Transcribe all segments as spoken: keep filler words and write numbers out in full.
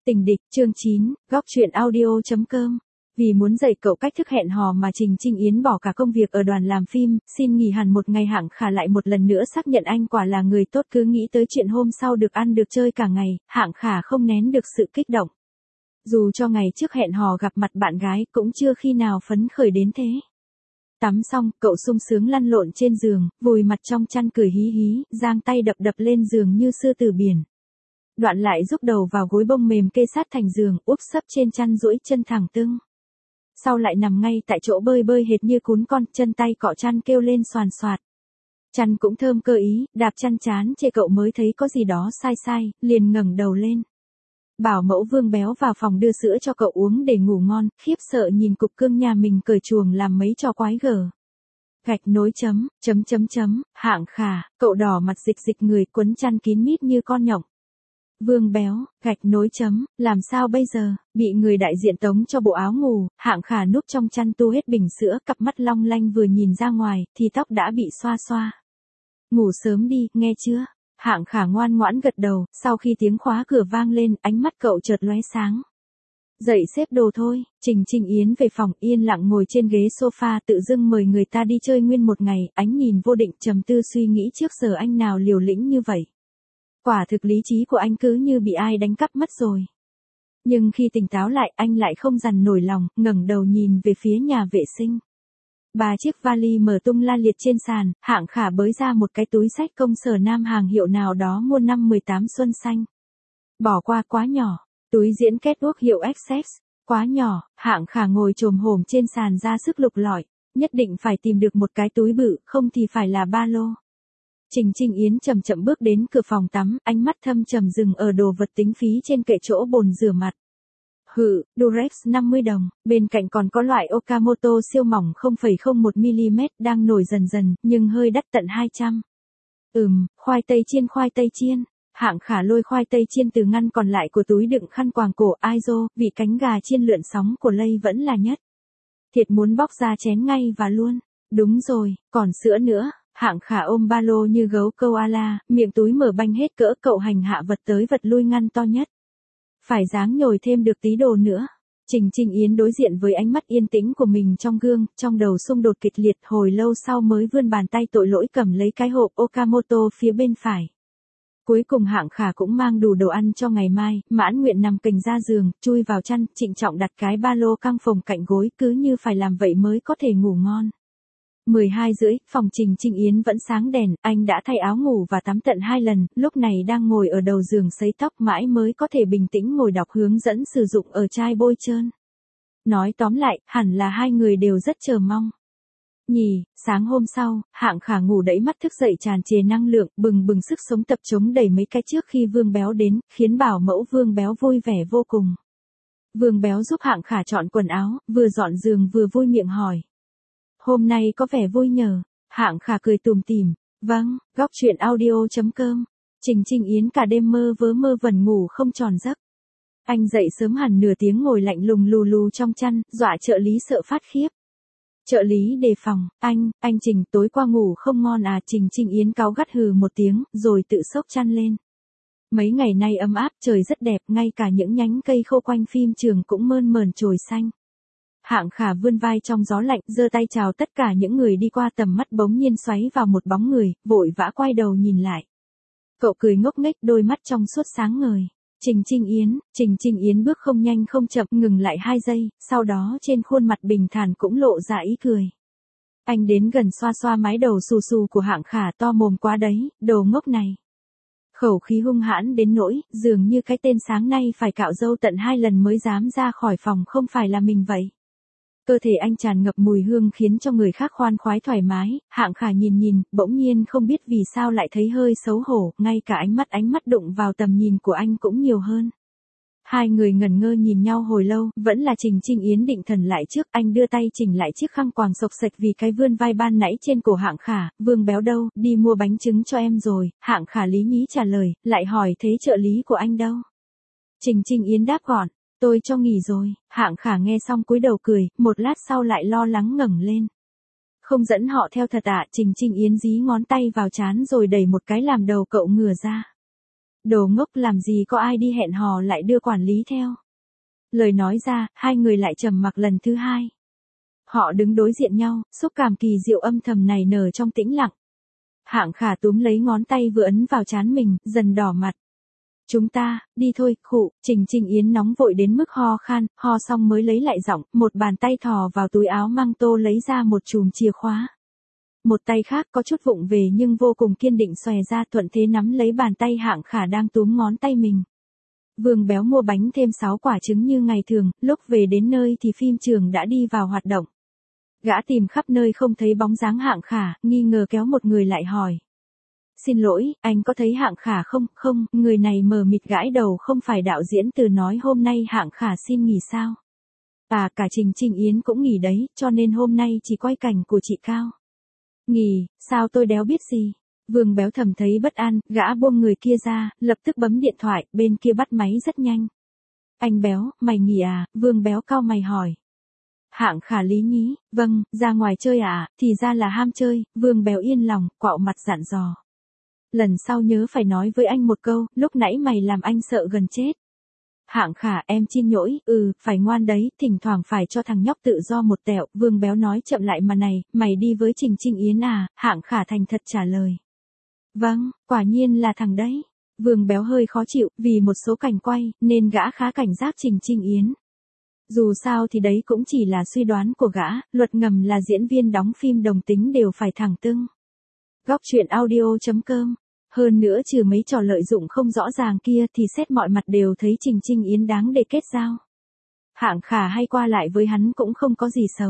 Tình địch, chương chín, góc truyện audio.com. Vì muốn dạy cậu cách thức hẹn hò mà Trình Trinh Yến bỏ cả công việc ở đoàn làm phim, xin nghỉ hẳn một ngày. Hạng Khả lại một lần nữa xác nhận anh quả là người tốt, cứ nghĩ tới chuyện hôm sau được ăn được chơi cả ngày, Hạng Khả không nén được sự kích động. Dù cho ngày trước hẹn hò gặp mặt bạn gái cũng chưa khi nào phấn khởi đến thế. Tắm xong, cậu sung sướng lăn lộn trên giường, vùi mặt trong chăn cười hí hí, giang tay đập đập lên giường như sư tử biển. Đoạn lại rúc đầu vào gối bông mềm kê sát thành giường, úp sấp trên chăn duỗi chân thẳng tưng. Sau lại nằm ngay tại chỗ bơi bơi hệt như cún con, chân tay cọ chăn kêu lên xoàn xoạt. Chăn cũng thơm cơ ý, đạp chăn chán chê cậu mới thấy có gì đó sai sai, liền ngẩng đầu lên. Bảo mẫu Vương Béo vào phòng đưa sữa cho cậu uống để ngủ ngon, khiếp sợ nhìn cục cưng nhà mình cởi chuồng làm mấy trò quái gở. Gạch nối chấm, chấm chấm chấm, Hạng Khả, cậu đỏ mặt dịch dịch người quấn chăn kín mít như con nhộng. Vương Béo, gạch nối chấm, làm sao bây giờ, bị người đại diện tống cho bộ áo ngủ, Hạng Khả núp trong chăn tu hết bình sữa, cặp mắt long lanh vừa nhìn ra ngoài, thì tóc đã bị xoa xoa. Ngủ sớm đi, nghe chưa? Hạng Khả ngoan ngoãn gật đầu, sau khi tiếng khóa cửa vang lên, ánh mắt cậu chợt lóe sáng. Dậy xếp đồ thôi, Trình Trinh Yến về phòng yên lặng ngồi trên ghế sofa tự dưng mời người ta đi chơi nguyên một ngày, ánh nhìn vô định trầm tư suy nghĩ trước giờ anh nào liều lĩnh như vậy. Quả thực lý trí của anh cứ như bị ai đánh cắp mất rồi. Nhưng khi tỉnh táo lại anh lại không dằn nổi lòng, ngẩng đầu nhìn về phía nhà vệ sinh. Ba chiếc vali mở tung la liệt trên sàn, Hạng Khả bới ra một cái túi xách công sở nam hàng hiệu nào đó mua năm mười tám xuân xanh. Bỏ qua quá nhỏ, túi diễn catwalk hiệu Access, quá nhỏ, Hạng Khả ngồi chồm hổm trên sàn ra sức lục lọi, nhất định phải tìm được một cái túi bự, không thì phải là ba lô. Trình Trinh Yến chậm chậm bước đến cửa phòng tắm, ánh mắt thâm trầm dừng ở đồ vật tính phí trên kệ chỗ bồn rửa mặt. Hự, Durex năm mươi đồng, bên cạnh còn có loại Okamoto siêu mỏng không phẩy không một mi-li-mét đang nổi dần dần, nhưng hơi đắt tận hai trăm. Ừm, khoai tây chiên khoai tây chiên. Hạng Khả lôi khoai tây chiên từ ngăn còn lại của túi đựng khăn quàng cổ. Aizo, vị cánh gà chiên lượn sóng của Lay vẫn là nhất. Thiệt muốn bóc ra chén ngay và luôn. Đúng rồi, còn sữa nữa. Hạng Khả ôm ba lô như gấu koala, miệng túi mở banh hết cỡ, cậu hành hạ vật tới vật lui ngăn to nhất. Phải dáng nhồi thêm được tí đồ nữa. Trình Trinh Yến đối diện với ánh mắt yên tĩnh của mình trong gương, trong đầu xung đột kịch liệt, hồi lâu sau mới vươn bàn tay tội lỗi cầm lấy cái hộp Okamoto phía bên phải. Cuối cùng Hạng Khả cũng mang đủ đồ ăn cho ngày mai, mãn nguyện nằm kềnh ra giường, chui vào chăn, trịnh trọng đặt cái ba lô căng phồng cạnh gối, cứ như phải làm vậy mới có thể ngủ ngon. mười hai rưỡi, phòng Trình Trinh Yến vẫn sáng đèn, anh đã thay áo ngủ và tắm tận hai lần, lúc này đang ngồi ở đầu giường sấy tóc mãi mới có thể bình tĩnh ngồi đọc hướng dẫn sử dụng ở chai bôi trơn. Nói tóm lại, hẳn là hai người đều rất chờ mong. Nhì, sáng hôm sau, Hạng Khả ngủ đẫy mắt thức dậy tràn trề năng lượng, bừng bừng sức sống tập chống đẩy mấy cái trước khi Vương Béo đến, khiến bảo mẫu Vương Béo vui vẻ vô cùng. Vương Béo giúp Hạng Khả chọn quần áo, vừa dọn giường vừa vui miệng hỏi. Hôm nay có vẻ vui nhờ. Hạng Khả cười tùm tìm. Vâng, góc truyện audio.com. Trình Trinh Yến cả đêm mơ vớ mơ vẩn ngủ không tròn giấc. Anh dậy sớm hẳn nửa tiếng ngồi lạnh lùng lù lù trong chăn, dọa trợ lý sợ phát khiếp. Trợ lý đề phòng, anh, anh Trình tối qua ngủ không ngon à? Trình Trinh Yến cáu gắt hừ một tiếng, rồi tự xốc chăn lên. Mấy ngày nay ấm áp, trời rất đẹp, ngay cả những nhánh cây khô quanh phim trường cũng mơn mởn chồi xanh. Hạng Khả vươn vai trong gió lạnh, giơ tay chào tất cả những người đi qua, tầm mắt bỗng nhiên xoáy vào một bóng người, vội vã quay đầu nhìn lại. Cậu cười ngốc nghếch, đôi mắt trong suốt sáng ngời. Trình Trinh Yến, Trình Trinh Yến bước không nhanh không chậm, ngừng lại hai giây, sau đó trên khuôn mặt bình thản cũng lộ ra ý cười. Anh đến gần xoa xoa mái đầu xù xù của Hạng Khả, to mồm quá đấy, đồ ngốc này. Khẩu khí hung hãn đến nỗi, dường như cái tên sáng nay phải cạo râu tận hai lần mới dám ra khỏi phòng không phải là mình vậy. Cơ thể anh tràn ngập mùi hương khiến cho người khác khoan khoái thoải mái, Hạng Khả nhìn nhìn, bỗng nhiên không biết vì sao lại thấy hơi xấu hổ, ngay cả ánh mắt ánh mắt đụng vào tầm nhìn của anh cũng nhiều hơn. Hai người ngẩn ngơ nhìn nhau hồi lâu, vẫn là Trình Trinh Yến định thần lại trước, anh đưa tay chỉnh lại chiếc khăn quàng xộc xệch vì cái vươn vai ban nãy trên cổ Hạng Khả. Vương Béo đâu, đi mua bánh trứng cho em rồi. Hạng Khả lý nhí trả lời, lại hỏi thế trợ lý của anh đâu? Trình Trinh Yến đáp gọn. Tôi cho nghỉ rồi. Hạng Khả nghe xong cúi đầu cười, một lát sau lại lo lắng ngẩng lên. Không dẫn họ theo thật ạ? À? Trình Trinh Yến dí ngón tay vào trán rồi đẩy một cái làm đầu cậu ngửa ra. Đồ ngốc, làm gì có ai đi hẹn hò lại đưa quản lý theo. Lời nói ra, hai người lại trầm mặc lần thứ hai. Họ đứng đối diện nhau, xúc cảm kỳ diệu âm thầm này nở trong tĩnh lặng. Hạng Khả túm lấy ngón tay vừa ấn vào trán mình, dần đỏ mặt. Chúng ta, đi thôi, khụ. Trình Trinh Yến nóng vội đến mức ho khan, ho xong mới lấy lại giọng, một bàn tay thò vào túi áo mang tô lấy ra một chùm chìa khóa. Một tay khác có chút vụng về nhưng vô cùng kiên định xòe ra, thuận thế nắm lấy bàn tay Hạng Khả đang túm ngón tay mình. Vương Béo mua bánh thêm sáu quả trứng như ngày thường, lúc về đến nơi thì phim trường đã đi vào hoạt động. Gã tìm khắp nơi không thấy bóng dáng Hạng Khả, nghi ngờ kéo một người lại hỏi. Xin lỗi, anh có thấy Hạng Khả không? Không, người này mờ mịt gãi đầu, không phải đạo diễn Từ nói hôm nay Hạng Khả xin nghỉ sao? À, cả Trình Trinh Yến cũng nghỉ đấy, cho nên hôm nay chỉ quay cảnh của chị Cao. Nghỉ, sao tôi đéo biết gì? Vương Béo thầm thấy bất an, gã buông người kia ra, lập tức bấm điện thoại, bên kia bắt máy rất nhanh. Anh Béo, mày nghỉ à? Vương Béo cau mày hỏi. Hạng Khả lý nhí, vâng, ra ngoài chơi à, thì ra là ham chơi. Vương Béo yên lòng, quạo mặt dặn dò. Lần sau nhớ phải nói với anh một câu, lúc nãy mày làm anh sợ gần chết. Hạng Khả, em xin lỗi, ừ, phải ngoan đấy, thỉnh thoảng phải cho thằng nhóc tự do một tẹo. Vương Béo nói chậm lại, mà này, mày đi với Trình Trinh Yến à? Hạng Khả thành thật trả lời. Vâng, quả nhiên là thằng đấy. Vương Béo hơi khó chịu, vì một số cảnh quay, nên gã khá cảnh giác Trình Trinh Yến. Dù sao thì đấy cũng chỉ là suy đoán của gã, luật ngầm là diễn viên đóng phim đồng tính đều phải thẳng tưng. Góc truyện audio chấm com. Hơn nữa trừ mấy trò lợi dụng không rõ ràng kia thì xét mọi mặt đều thấy Trình Trinh Yến đáng để kết giao. Hạng Khả hay qua lại với hắn cũng không có gì xấu.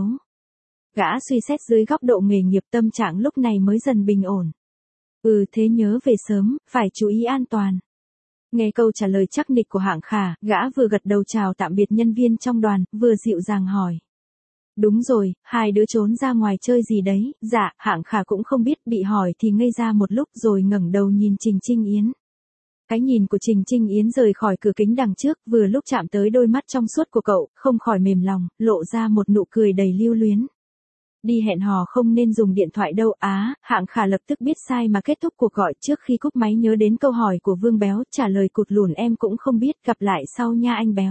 Gã suy xét dưới góc độ nghề nghiệp, tâm trạng lúc này mới dần bình ổn. Ừ, thế nhớ về sớm, phải chú ý an toàn. Nghe câu trả lời chắc nịch của Hạng Khả, gã vừa gật đầu chào tạm biệt nhân viên trong đoàn, vừa dịu dàng hỏi. Đúng rồi, hai đứa trốn ra ngoài chơi gì đấy? Dạ, Hạng Khả cũng không biết, bị hỏi thì ngây ra một lúc rồi ngẩng đầu nhìn Trình Trinh Yến. Cái nhìn của Trình Trinh Yến rời khỏi cửa kính đằng trước, vừa lúc chạm tới đôi mắt trong suốt của cậu, không khỏi mềm lòng, lộ ra một nụ cười đầy lưu luyến. Đi hẹn hò không nên dùng điện thoại đâu á. Hạng Khả lập tức biết sai mà kết thúc cuộc gọi. Trước khi cúp máy nhớ đến câu hỏi của Vương Béo, trả lời cụt lủn, em cũng không biết, gặp lại sau nha anh Béo.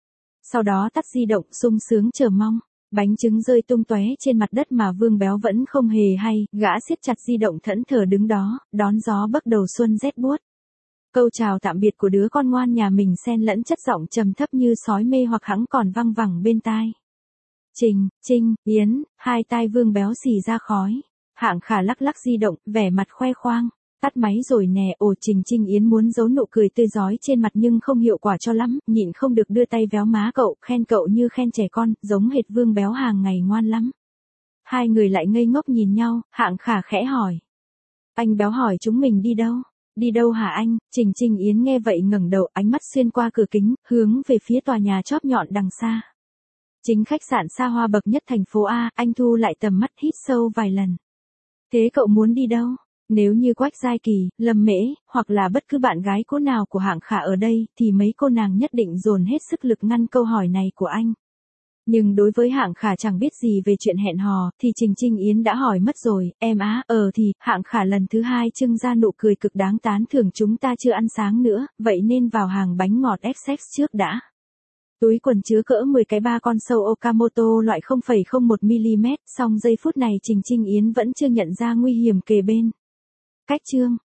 Sau đó tắt di động, sung sướng chờ mong. Bánh trứng rơi tung tóe trên mặt đất mà Vương Béo vẫn không hề hay, gã siết chặt di động thẫn thờ đứng đó, đón gió bấc đầu xuân rét buốt. Câu chào tạm biệt của đứa con ngoan nhà mình xen lẫn chất giọng trầm thấp như sói mê hoặc hắng còn văng vẳng bên tai. Trình, Trinh, Yến, hai tai Vương Béo xì ra khói. Hạng Khả lắc lắc di động, vẻ mặt khoe khoang. Tắt máy rồi nè. Ồ, Trình Trinh Yến muốn giấu nụ cười tươi rói trên mặt nhưng không hiệu quả cho lắm, nhịn không được đưa tay véo má cậu, khen cậu như khen trẻ con, giống hệt Vương Béo hàng ngày ngoan lắm. Hai người lại ngây ngốc nhìn nhau, Hạng Khả khẽ hỏi. Anh Béo hỏi chúng mình đi đâu? Đi đâu hả anh? Trình Trinh Yến nghe vậy ngẩng đầu, ánh mắt xuyên qua cửa kính, hướng về phía tòa nhà chóp nhọn đằng xa. Chính khách sạn xa hoa bậc nhất thành phố A. Anh thu lại tầm mắt, hít sâu vài lần. Thế cậu muốn đi đâu? Nếu như Quách Giai Kỳ, Lâm Mễ, hoặc là bất cứ bạn gái cô nào của Hạng Khả ở đây, thì mấy cô nàng nhất định dồn hết sức lực ngăn câu hỏi này của anh. Nhưng đối với Hạng Khả chẳng biết gì về chuyện hẹn hò, thì Trình Trinh Yến đã hỏi mất rồi. Em á, ờ thì, Hạng Khả lần thứ hai trưng ra nụ cười cực đáng tán thưởng, chúng ta chưa ăn sáng nữa, vậy nên vào hàng bánh ngọt ép xê trước đã. Túi quần chứa cỡ mười cái ba con sâu Okamoto loại không phẩy không một mi-li-mét, song giây phút này Trình Trinh Yến vẫn chưa nhận ra nguy hiểm kề bên. Cách chương